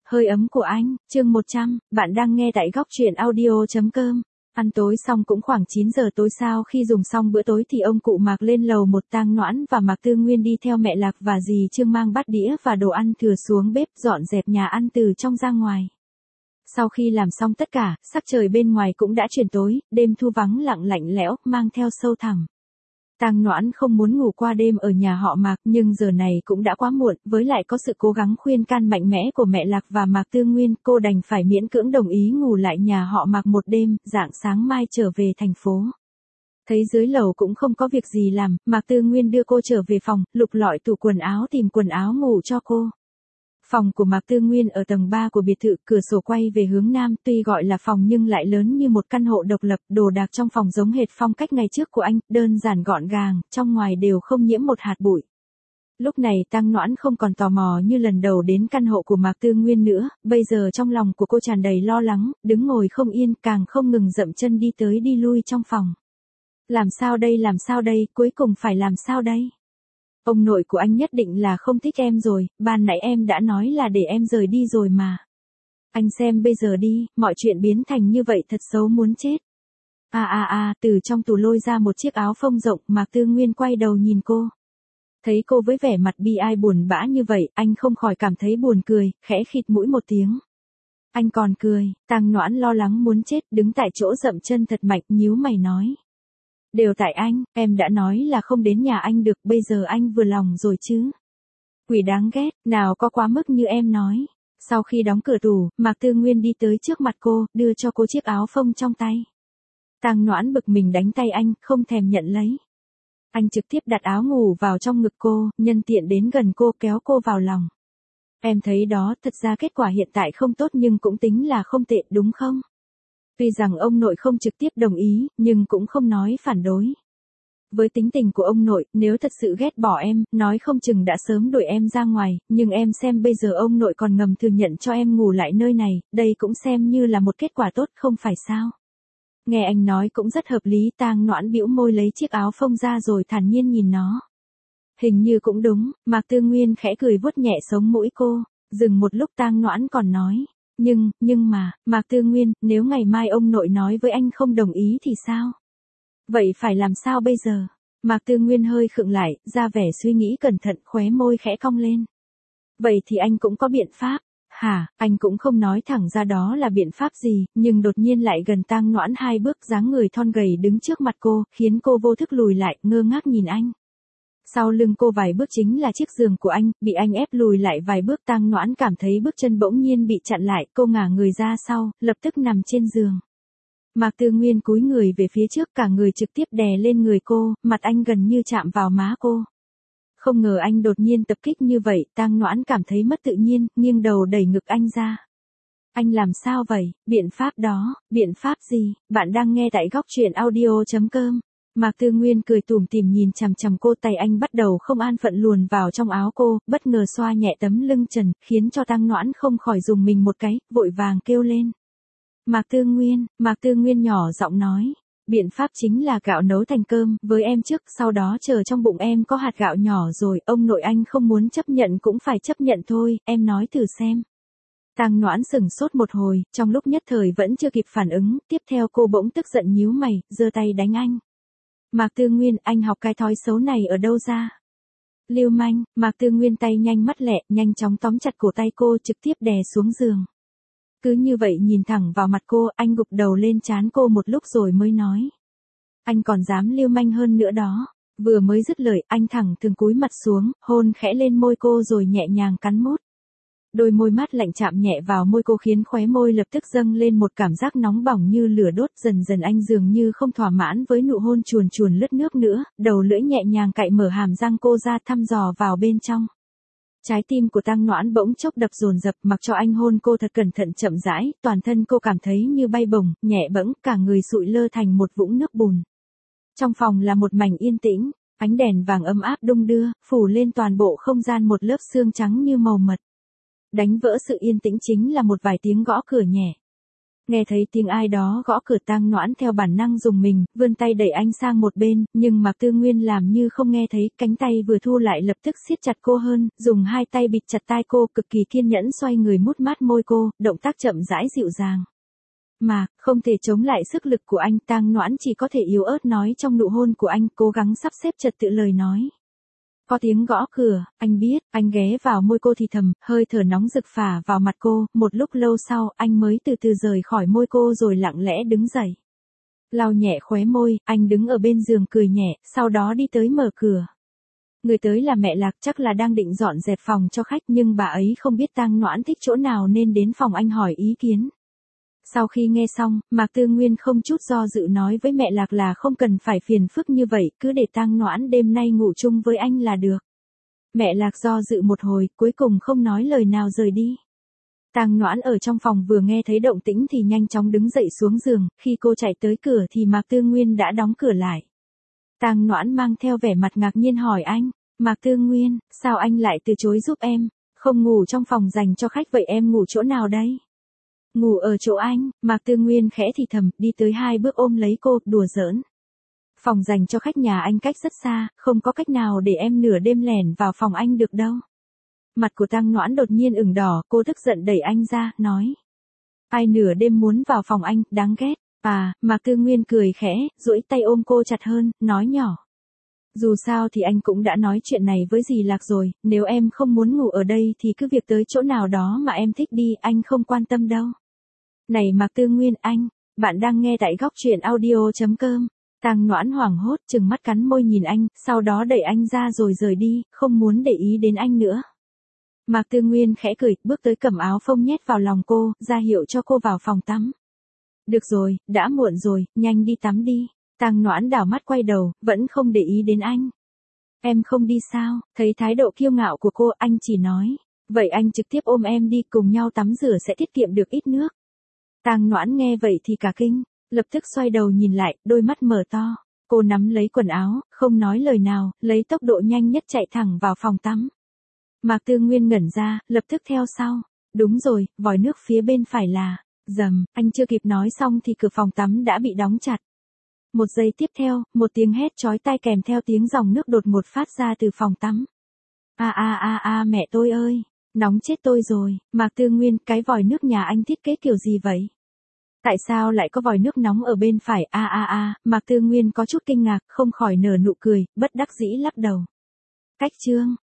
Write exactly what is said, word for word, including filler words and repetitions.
Hơi ấm của anh, chương một trăm, bạn đang nghe tại góc truyện audio.com. Ăn tối xong cũng khoảng chín giờ tối sao khi dùng xong bữa tối thì ông cụ Mạc lên lầu một Tang Noãn và Mạc Tư Nguyên đi theo mẹ Lạc và dì Trương mang bát đĩa và đồ ăn thừa xuống bếp dọn dẹp nhà ăn từ trong ra ngoài. Sau khi làm xong tất cả, sắc trời bên ngoài cũng đã chuyển tối, đêm thu vắng lặng lạnh lẽo, mang theo sâu thẳm. Tang Noãn không muốn ngủ qua đêm ở nhà họ Mạc, nhưng giờ này cũng đã quá muộn, với lại có sự cố gắng khuyên can mạnh mẽ của mẹ Lạc và Mạc Tư Nguyên, cô đành phải miễn cưỡng đồng ý ngủ lại nhà họ Mạc một đêm, rạng sáng mai trở về thành phố. Thấy dưới lầu cũng không có việc gì làm, Mạc Tư Nguyên đưa cô trở về phòng, lục lọi tủ quần áo tìm quần áo ngủ cho cô. Phòng của Mạc Tư Nguyên ở tầng ba của biệt thự, cửa sổ quay về hướng nam, tuy gọi là phòng nhưng lại lớn như một căn hộ độc lập, đồ đạc trong phòng giống hệt phong cách ngày trước của anh, đơn giản gọn gàng, trong ngoài đều không nhiễm một hạt bụi. Lúc này Tang Noãn không còn tò mò như lần đầu đến căn hộ của Mạc Tư Nguyên nữa, bây giờ trong lòng của cô tràn đầy lo lắng, đứng ngồi không yên, càng không ngừng dậm chân đi tới đi lui trong phòng. Làm sao đây làm sao đây, cuối cùng phải làm sao đây? Ông nội của anh nhất định là không thích em rồi, ban nãy em đã nói là để em rời đi rồi mà. Anh xem bây giờ đi, mọi chuyện biến thành như vậy thật xấu muốn chết. À à à, từ trong tủ lôi ra một chiếc áo phông rộng, Mạc Tư Nguyên quay đầu nhìn cô. Thấy cô với vẻ mặt bi ai buồn bã như vậy, anh không khỏi cảm thấy buồn cười, khẽ khịt mũi một tiếng. Anh còn cười, Tang Noãn lo lắng muốn chết, đứng tại chỗ dậm chân thật mạnh, nhíu mày nói. Đều tại anh, em đã nói là không đến nhà anh được, bây giờ anh vừa lòng rồi chứ. Quỷ đáng ghét, nào có quá mức như em nói. Sau khi đóng cửa tủ, Mạc Tư Nguyên đi tới trước mặt cô, đưa cho cô chiếc áo phông trong tay. Tang Noãn bực mình đánh tay anh, không thèm nhận lấy. Anh trực tiếp đặt áo ngủ vào trong ngực cô, nhân tiện đến gần cô kéo cô vào lòng. Em thấy đó, thật ra kết quả hiện tại không tốt nhưng cũng tính là không tệ đúng không? Tuy rằng ông nội không trực tiếp đồng ý, nhưng cũng không nói phản đối. Với tính tình của ông nội, nếu thật sự ghét bỏ em, nói không chừng đã sớm đuổi em ra ngoài, nhưng em xem bây giờ ông nội còn ngầm thừa nhận cho em ngủ lại nơi này, đây cũng xem như là một kết quả tốt không phải sao? Nghe anh nói cũng rất hợp lý, Tang Noãn bĩu môi lấy chiếc áo phông ra rồi thản nhiên nhìn nó. Hình như cũng đúng, Mạc Tư Nguyên khẽ cười vuốt nhẹ sống mũi cô, dừng một lúc Tang Noãn còn nói. Nhưng, nhưng mà, Mạc Tư Nguyên, nếu ngày mai ông nội nói với anh không đồng ý thì sao? Vậy phải làm sao bây giờ? Mạc Tư Nguyên hơi khựng lại, ra vẻ suy nghĩ cẩn thận, khóe môi khẽ cong lên. Vậy thì anh cũng có biện pháp. Hả, anh cũng không nói thẳng ra đó là biện pháp gì, nhưng đột nhiên lại gần Tang Noãn hai bước, dáng người thon gầy đứng trước mặt cô, khiến cô vô thức lùi lại, ngơ ngác nhìn anh. Sau lưng cô vài bước chính là chiếc giường của anh, bị anh ép lùi lại vài bước, Tang Noãn cảm thấy bước chân bỗng nhiên bị chặn lại, cô ngả người ra sau, lập tức nằm trên giường. Mạc Tư Nguyên cúi người về phía trước, cả người trực tiếp đè lên người cô, mặt anh gần như chạm vào má cô. Không ngờ anh đột nhiên tập kích như vậy, Tang Noãn cảm thấy mất tự nhiên, nghiêng đầu đẩy ngực anh ra. Anh làm sao vậy? Biện pháp đó, biện pháp gì? Bạn đang nghe tại góc truyện audio.com. Mạc Tư Nguyên cười tủm tỉm nhìn chằm chằm cô, tay anh bắt đầu không an phận luồn vào trong áo cô, bất ngờ xoa nhẹ tấm lưng trần, khiến cho Tang Noãn không khỏi dùng mình một cái, vội vàng kêu lên. Mạc Tư Nguyên, Mạc Tư Nguyên nhỏ giọng nói, biện pháp chính là gạo nấu thành cơm, với em trước, sau đó chờ trong bụng em có hạt gạo nhỏ rồi, ông nội anh không muốn chấp nhận cũng phải chấp nhận thôi, em nói thử xem. Tang Noãn sửng sốt một hồi, trong lúc nhất thời vẫn chưa kịp phản ứng, tiếp theo cô bỗng tức giận nhíu mày, giơ tay đánh anh. Mạc Tư Nguyên, anh học cái thói xấu này ở đâu ra? Lưu manh, Mạc Tư Nguyên tay nhanh mắt lẹ, nhanh chóng tóm chặt cổ tay cô, trực tiếp đè xuống giường. Cứ như vậy nhìn thẳng vào mặt cô, anh gục đầu lên trán cô một lúc rồi mới nói. Anh còn dám lưu manh hơn nữa đó. Vừa mới dứt lời, anh thẳng thừng cúi mặt xuống, hôn khẽ lên môi cô rồi nhẹ nhàng cắn mút. Đôi môi mát lạnh chạm nhẹ vào môi cô khiến khóe môi lập tức dâng lên một cảm giác nóng bỏng như lửa đốt, dần dần anh dường như không thỏa mãn với nụ hôn chuồn chuồn lướt nước nữa, đầu lưỡi nhẹ nhàng cạy mở hàm răng cô ra thăm dò vào bên trong. Trái tim của Tang Noãn bỗng chốc đập dồn dập, mặc cho anh hôn cô thật cẩn thận chậm rãi, toàn thân cô cảm thấy như bay bổng, nhẹ bẫng, cả người sụi lơ thành một vũng nước bùn. Trong phòng là một mảnh yên tĩnh, ánh đèn vàng ấm áp đung đưa, phủ lên toàn bộ không gian một lớp sương trắng như màu mật. Đánh vỡ sự yên tĩnh chính là một vài tiếng gõ cửa nhẹ. Nghe thấy tiếng ai đó gõ cửa, Tang Noãn theo bản năng dùng mình, vươn tay đẩy anh sang một bên, nhưng Mạc Tư Nguyên làm như không nghe thấy, cánh tay vừa thu lại lập tức siết chặt cô hơn, dùng hai tay bịt chặt tai cô, cực kỳ kiên nhẫn xoay người mút mát môi cô, động tác chậm rãi dịu dàng. Mà, không thể chống lại sức lực của anh, Tang Noãn chỉ có thể yếu ớt nói trong nụ hôn của anh, cố gắng sắp xếp trật tự lời nói. Có tiếng gõ cửa, anh biết, anh ghé vào môi cô thì thầm, hơi thở nóng rực phả vào mặt cô, một lúc lâu sau, anh mới từ từ rời khỏi môi cô rồi lặng lẽ đứng dậy. Lau nhẹ khóe môi, anh đứng ở bên giường cười nhẹ, sau đó đi tới mở cửa. Người tới là mẹ Lạc, chắc là đang định dọn dẹp phòng cho khách, nhưng bà ấy không biết Tang Noãn thích chỗ nào nên đến phòng anh hỏi ý kiến. Sau khi nghe xong, Mạc Tư Nguyên không chút do dự nói với mẹ Lạc là không cần phải phiền phức như vậy, cứ để Tang Noãn đêm nay ngủ chung với anh là được. Mẹ Lạc do dự một hồi, cuối cùng không nói lời nào rời đi. Tang Noãn ở trong phòng vừa nghe thấy động tĩnh thì nhanh chóng đứng dậy xuống giường, khi cô chạy tới cửa thì Mạc Tư Nguyên đã đóng cửa lại. Tang Noãn mang theo vẻ mặt ngạc nhiên hỏi anh, Mạc Tư Nguyên, sao anh lại từ chối giúp em, không ngủ trong phòng dành cho khách vậy em ngủ chỗ nào đây? Ngủ ở chỗ anh, Mạc Tư Nguyên khẽ thì thầm, đi tới hai bước ôm lấy cô, đùa giỡn. Phòng dành cho khách nhà anh cách rất xa, không có cách nào để em nửa đêm lẻn vào phòng anh được đâu. Mặt của Tang Noãn đột nhiên ửng đỏ, cô tức giận đẩy anh ra, nói. Ai nửa đêm muốn vào phòng anh, đáng ghét. À, Mạc Tư Nguyên cười khẽ, duỗi tay ôm cô chặt hơn, nói nhỏ. Dù sao thì anh cũng đã nói chuyện này với dì Lạc rồi, nếu em không muốn ngủ ở đây thì cứ việc tới chỗ nào đó mà em thích đi, anh không quan tâm đâu. Này Mạc Tư Nguyên, anh, bạn đang nghe tại góc truyện audio chấm com. Tang Noãn hoảng hốt, chừng mắt cắn môi nhìn anh, sau đó đẩy anh ra rồi rời đi, không muốn để ý đến anh nữa. Mạc Tư Nguyên khẽ cười, bước tới cầm áo phông nhét vào lòng cô, ra hiệu cho cô vào phòng tắm. Được rồi, đã muộn rồi, nhanh đi tắm đi. Tang Noãn đảo mắt quay đầu, vẫn không để ý đến anh. Em không đi sao? Thấy thái độ kiêu ngạo của cô, anh chỉ nói. Vậy anh trực tiếp ôm em đi, cùng nhau tắm rửa sẽ tiết kiệm được ít nước. Tang Noãn nghe vậy thì cả kinh, lập tức xoay đầu nhìn lại, đôi mắt mở to. Cô nắm lấy quần áo, không nói lời nào, lấy tốc độ nhanh nhất chạy thẳng vào phòng tắm. Mạc Tư Nguyên ngẩn ra, lập tức theo sau. Đúng rồi, vòi nước phía bên phải là. Dầm, anh chưa kịp nói xong thì cửa phòng tắm đã bị đóng chặt. Một giây tiếp theo, một tiếng hét chói tai kèm theo tiếng dòng nước đột ngột phát ra từ phòng tắm. A a a a mẹ tôi ơi, nóng chết tôi rồi, Mạc Tư Nguyên, cái vòi nước nhà anh thiết kế kiểu gì vậy? Tại sao lại có vòi nước nóng ở bên phải? A a a, Mạc Tư Nguyên có chút kinh ngạc, không khỏi nở nụ cười, bất đắc dĩ lắc đầu. Cách chương